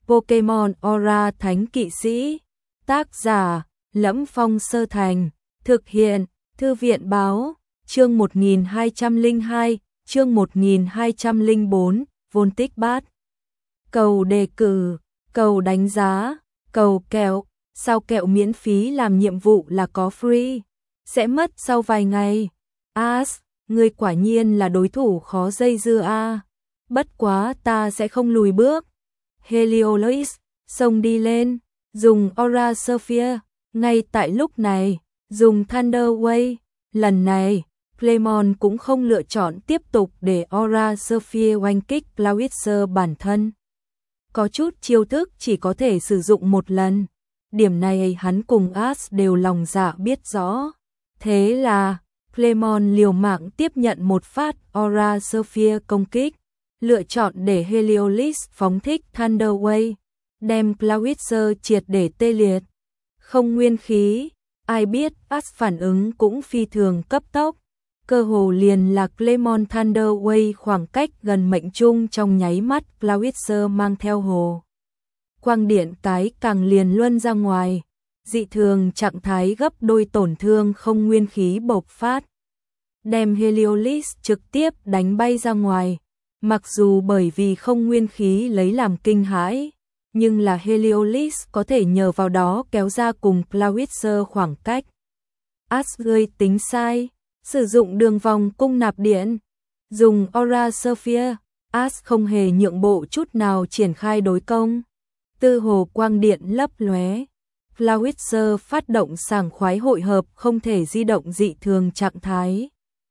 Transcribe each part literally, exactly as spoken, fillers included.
Pokemon Aura Thánh Kỵ Sĩ. Tác giả: Lẫm Phong Sơ Thành. Thực hiện: Thư viện báo. Chương một nghìn hai trăm lẻ hai, chương một nghìn hai trăm lẻ bốn, Voltic Bát. Cầu đề cử, cầu đánh giá, cầu kẹo. Sao kẹo miễn phí làm nhiệm vụ là có free? Sẽ mất sau vài ngày. As, ngươi quả nhiên là đối thủ khó dây dưa a. Bất quá ta sẽ không lùi bước. Heliolisk, xông đi lên, dùng Aura Sphere. Ngay tại lúc này, dùng Thunder Wave. Lần này, Clemon cũng không lựa chọn tiếp tục để Aura Sphere oanh kích Clawitzer bản thân. Có chút chiêu thức chỉ có thể sử dụng một lần. Điểm này hắn cùng As đều lòng dạ biết rõ. Thế là, Clemon liều mạng tiếp nhận một phát Aura Sphere công kích, lựa chọn để Heliolisk phóng thích Thunder Wave, đem Clawitzer triệt để tê liệt. Không nguyên khí, ai biết As phản ứng cũng phi thường cấp tốc, cơ hồ liền là Clemon Thunder Wave khoảng cách gần mệnh trung trong nháy mắt Clawitzer mang theo hồ quang điện cái càng liền luân ra ngoài, dị thường trạng thái gấp đôi tổn thương không nguyên khí bộc phát, đem Heliolisk trực tiếp đánh bay ra ngoài. Mặc dù bởi vì không nguyên khí lấy làm kinh hãi, nhưng là Heliolisk có thể nhờ vào đó kéo ra cùng Clawitzer khoảng cách. As gây tính sai, sử dụng đường vòng cung nạp điện, dùng Aura Sphere, As không hề nhượng bộ chút nào triển khai đối công. Tư hồ quang điện lấp lóe, Clawitzer phát động sảng khoái hội hợp không thể di động dị thường trạng thái.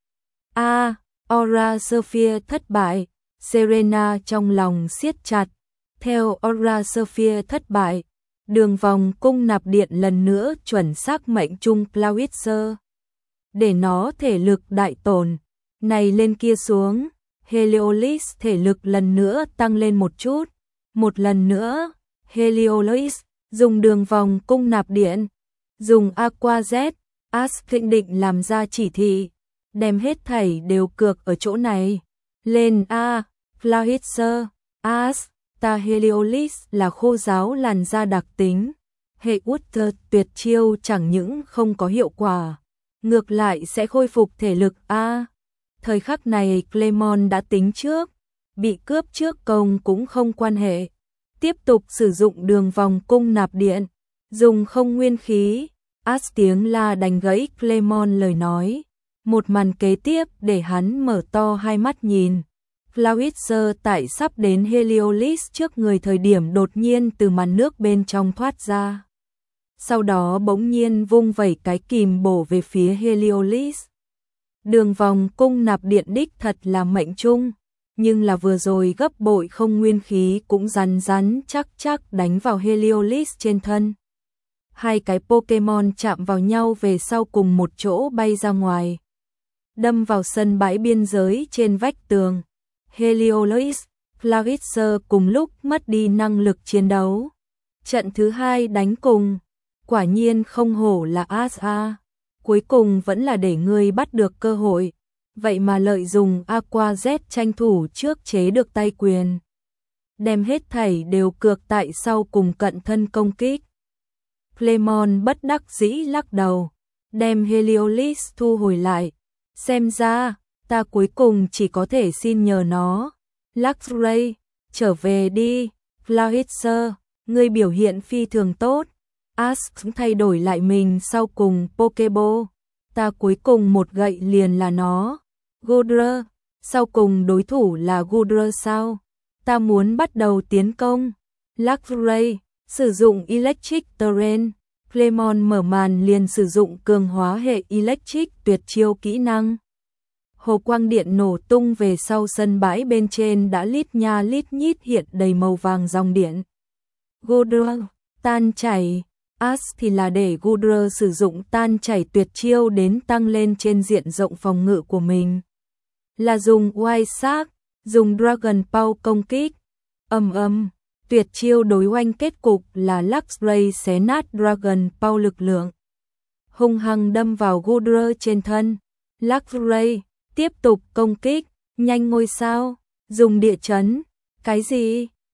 A, à, Aura Sphere thất bại, Serena trong lòng siết chặt. Theo Aura Sphere thất bại, đường vòng cung nạp điện lần nữa chuẩn xác mệnh trung Clawitzer, để nó thể lực đại tổn. Này lên kia xuống, Heliolisk thể lực lần nữa tăng lên một chút. Một lần nữa, Heliolisk dùng đường vòng cung nạp điện, dùng Aqua Z, As thịnh định làm ra chỉ thị, đem hết thảy đều cược ở chỗ này. Lên A, Clawitzer, As, ta Heliolisk là khô giáo làn da đặc tính. Hệ Water tuyệt chiêu chẳng những không có hiệu quả, ngược lại sẽ khôi phục thể lực A. Thời khắc này Clemon đã tính trước, bị cướp trước công cũng không quan hệ. Tiếp tục sử dụng đường vòng cung nạp điện, dùng không nguyên khí. As tiếng la đánh gãy Clemon lời nói. Một màn kế tiếp để hắn mở to hai mắt nhìn. Clawitzer tại sắp đến Heliolisk trước người thời điểm đột nhiên từ màn nước bên trong thoát ra. Sau đó bỗng nhiên vung vẩy cái kìm bổ về phía Heliolisk. Đường vòng cung nạp điện đích thật là mệnh trung, nhưng là vừa rồi gấp bội không nguyên khí cũng rắn rắn chắc chắc đánh vào Heliolisk trên thân. Hai cái Pokemon chạm vào nhau về sau cùng một chỗ bay ra ngoài, đâm vào sân bãi biên giới trên vách tường. Heliolisk, Clawitzer cùng lúc mất đi năng lực chiến đấu. Trận thứ hai đánh cùng, quả nhiên không hổ là As A. Cuối cùng vẫn là để ngươi bắt được cơ hội, vậy mà lợi dụng Aqua Z tranh thủ trước chế được tay quyền. Đem hết thảy đều cược tại sau cùng cận thân công kích. Clemon bất đắc dĩ lắc đầu, đem Heliolisk thu hồi lại. Xem ra, ta cuối cùng chỉ có thể xin nhờ nó. Luxray, trở về đi. Clawitzer, ngươi biểu hiện phi thường tốt. As thay đổi lại mình sau cùng Pokeball. Ta cuối cùng một gậy liền là nó. Goodra, sau cùng đối thủ là Goodra sao? Ta muốn bắt đầu tiến công. Luxray, sử dụng Electric Terrain. Clemon mở màn liền sử dụng cường hóa hệ Electric tuyệt chiêu kỹ năng. Hồ quang điện nổ tung về sau sân bãi bên trên đã lít nha lít nhít hiện đầy màu vàng dòng điện. Goodra, tan chảy. As thì là để Goodra sử dụng tan chảy tuyệt chiêu đến tăng lên trên diện rộng phòng ngự của mình. Là dùng White Shark, dùng Dragon Paw công kích. Ầm ầm, tuyệt chiêu đối oanh kết cục là Luxray xé nát Dragon Paw lực lượng, hung hăng đâm vào Goodra trên thân. Luxray tiếp tục công kích, nhanh ngôi sao, dùng địa chấn. Cái gì?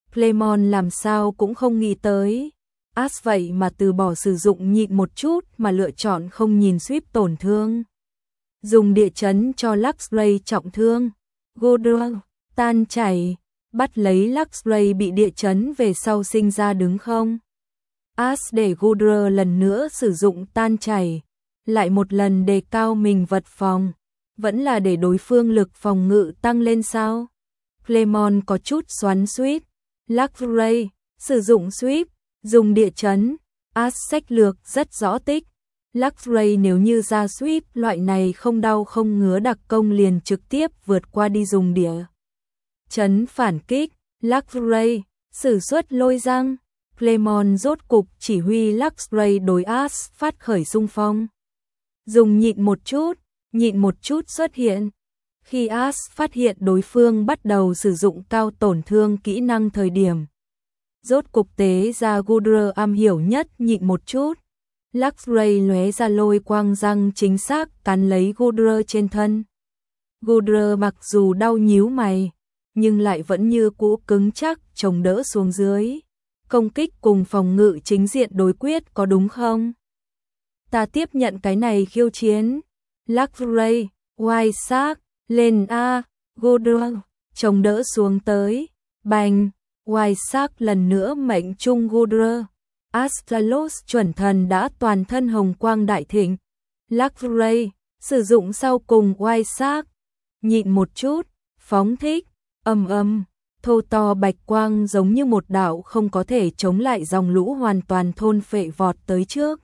Clemon làm sao cũng không nghĩ tới. As vậy mà từ bỏ sử dụng nhịn một chút mà lựa chọn không nhìn Swift tổn thương. Dùng địa chấn cho Luxray trọng thương. Goodra tan chảy, bắt lấy Luxray bị địa chấn về sau sinh ra đứng không. As để Goodra lần nữa sử dụng tan chảy, lại một lần đề cao mình vật phòng, vẫn là để đối phương lực phòng ngự tăng lên sao. Clemon có chút xoắn Swift. Luxray sử dụng Swift, dùng địa chấn. As sách lược rất rõ tích. Luxray nếu như ra Swift loại này không đau không ngứa đặc công liền trực tiếp vượt qua đi dùng địa chấn phản kích. Luxray sử xuất lôi răng. Clemon rốt cục chỉ huy Luxray đối As phát khởi xung phong. Dùng nhịn một chút, nhịn một chút xuất hiện. Khi As phát hiện đối phương bắt đầu sử dụng cao tổn thương kỹ năng thời điểm, rốt cục tế ra Goodra am hiểu nhất nhịn một chút. Luxray lóe ra lôi quang răng chính xác cắn lấy Goodra trên thân. Goodra mặc dù đau nhíu mày, nhưng lại vẫn như cũ cứng chắc chống đỡ xuống dưới. Công kích cùng phòng ngự chính diện đối quyết có đúng không? Ta tiếp nhận cái này khiêu chiến. Luxray, White Shark, lên A, Goodra, chống đỡ xuống tới. Bành, White Shark lần nữa mệnh trung Goodra. Astalos chuẩn thần đã toàn thân hồng quang đại thịnh. Luxray sử dụng sau cùng White Shark, nhịn một chút, phóng thích, ầm ầm, thô to bạch quang giống như một đạo không có thể chống lại dòng lũ hoàn toàn thôn phệ vọt tới trước.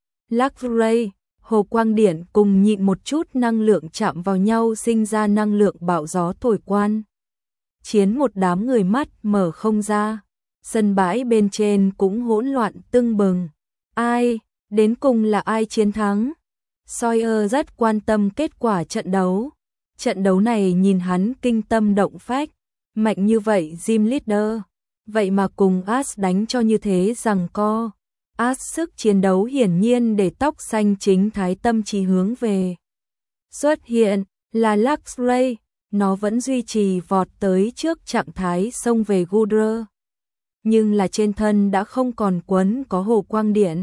Luxray, hồ quang điện cùng nhịn một chút năng lượng chạm vào nhau sinh ra năng lượng bão gió thổi quan. Chiến một đám người mắt mở không ra. Sân bãi bên trên cũng hỗn loạn tưng bừng. Ai, đến cùng là ai chiến thắng? Sawyer rất quan tâm kết quả trận đấu. Trận đấu này nhìn hắn kinh tâm động phách. Mạnh như vậy Gym Leader. Vậy mà cùng As đánh cho như thế rằng co. As sức chiến đấu hiển nhiên để tóc xanh chính thái tâm trí hướng về. Xuất hiện là Luxray. Nó vẫn duy trì vọt tới trước trạng thái xông về Goodra. Nhưng là trên thân đã không còn quấn có hồ quang điện.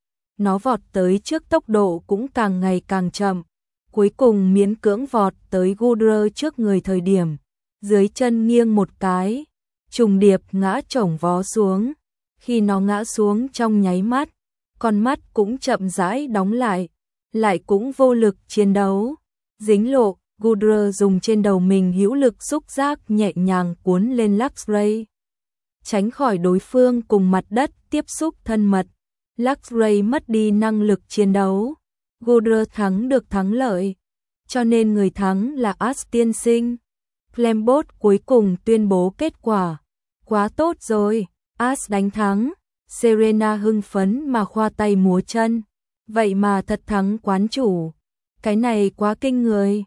Nó vọt tới trước tốc độ cũng càng ngày càng chậm. Cuối cùng miễn cưỡng vọt tới Goodra trước người thời điểm. Dưới chân nghiêng một cái, trùng điệp ngã chổng vó xuống. Khi nó ngã xuống trong nháy mắt, con mắt cũng chậm rãi đóng lại. Lại cũng vô lực chiến đấu. Dính lộ, Goodra dùng trên đầu mình hữu lực xúc giác nhẹ nhàng cuốn lên Luxray. Tránh khỏi đối phương cùng mặt đất tiếp xúc thân mật. Luxray mất đi năng lực chiến đấu. Goodra thắng được thắng lợi. Cho nên người thắng là As tiên sinh. Flambot cuối cùng tuyên bố kết quả. Quá tốt rồi, As đánh thắng. Serena hưng phấn mà khoa tay múa chân. Vậy mà thật thắng quán chủ. Cái này quá kinh người.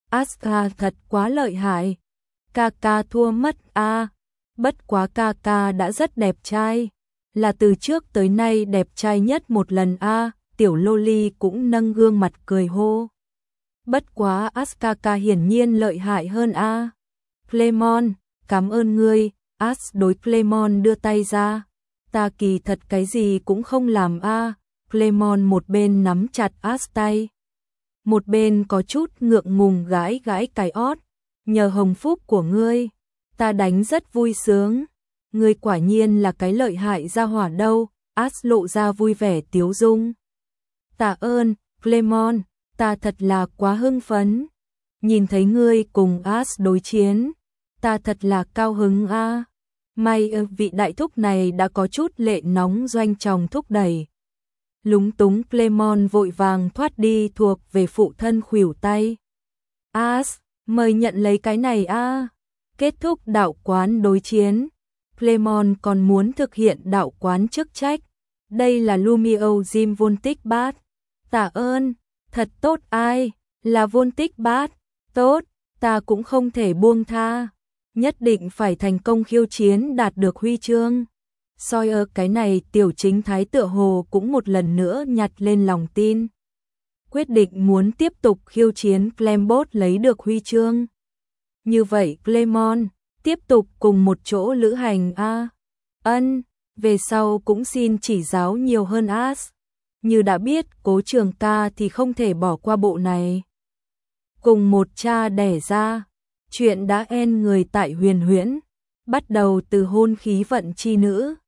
As thật quá lợi hại. Kaka thua mất a. Bất quá Kaka đã rất đẹp trai, là từ trước tới nay đẹp trai nhất một lần a. Tiểu Loli cũng nâng gương mặt cười hô. Bất quá As Kaka hiển nhiên lợi hại hơn a. Clemon, cảm ơn ngươi. As đối Clemon đưa tay ra. Ta kỳ thật cái gì cũng không làm a. Clemon một bên nắm chặt As tay, một bên có chút ngượng ngùng gãi gãi cái ót. Nhờ hồng phúc của ngươi, ta đánh rất vui sướng. Ngươi quả nhiên là cái lợi hại ra hỏa đâu. As lộ ra vui vẻ tiếu dung. Tạ ơn, Clemon, ta thật là quá hưng phấn. Nhìn thấy ngươi cùng As đối chiến, ta thật là cao hứng a. À. May vị đại thúc này đã có chút lệ nóng doanh tròng thúc đẩy. Lúng túng Clemon vội vàng thoát đi thuộc về phụ thân khuỷu tay. As, mời nhận lấy cái này a. À. Kết thúc đạo quán đối chiến, Clemon còn muốn thực hiện đạo quán chức trách. Đây là Lumio Gym Voltic Bát. Tạ ơn, thật tốt ai, là Voltic Bát. Tốt, ta cũng không thể buông tha. Nhất định phải thành công khiêu chiến đạt được huy chương. Sawyer cái này tiểu chính thái tựa hồ cũng một lần nữa nhặt lên lòng tin. Quyết định muốn tiếp tục khiêu chiến Flambot lấy được huy chương. Như vậy Clemon, tiếp tục cùng một chỗ lữ hành a. À? Ân, về sau cũng xin chỉ giáo nhiều hơn as. Như đã biết Cố Trường ca thì không thể bỏ qua bộ này. Cùng một cha đẻ ra, chuyện đã en người tại Huyền Huyễn, bắt đầu từ hôn khí vận chi nữ.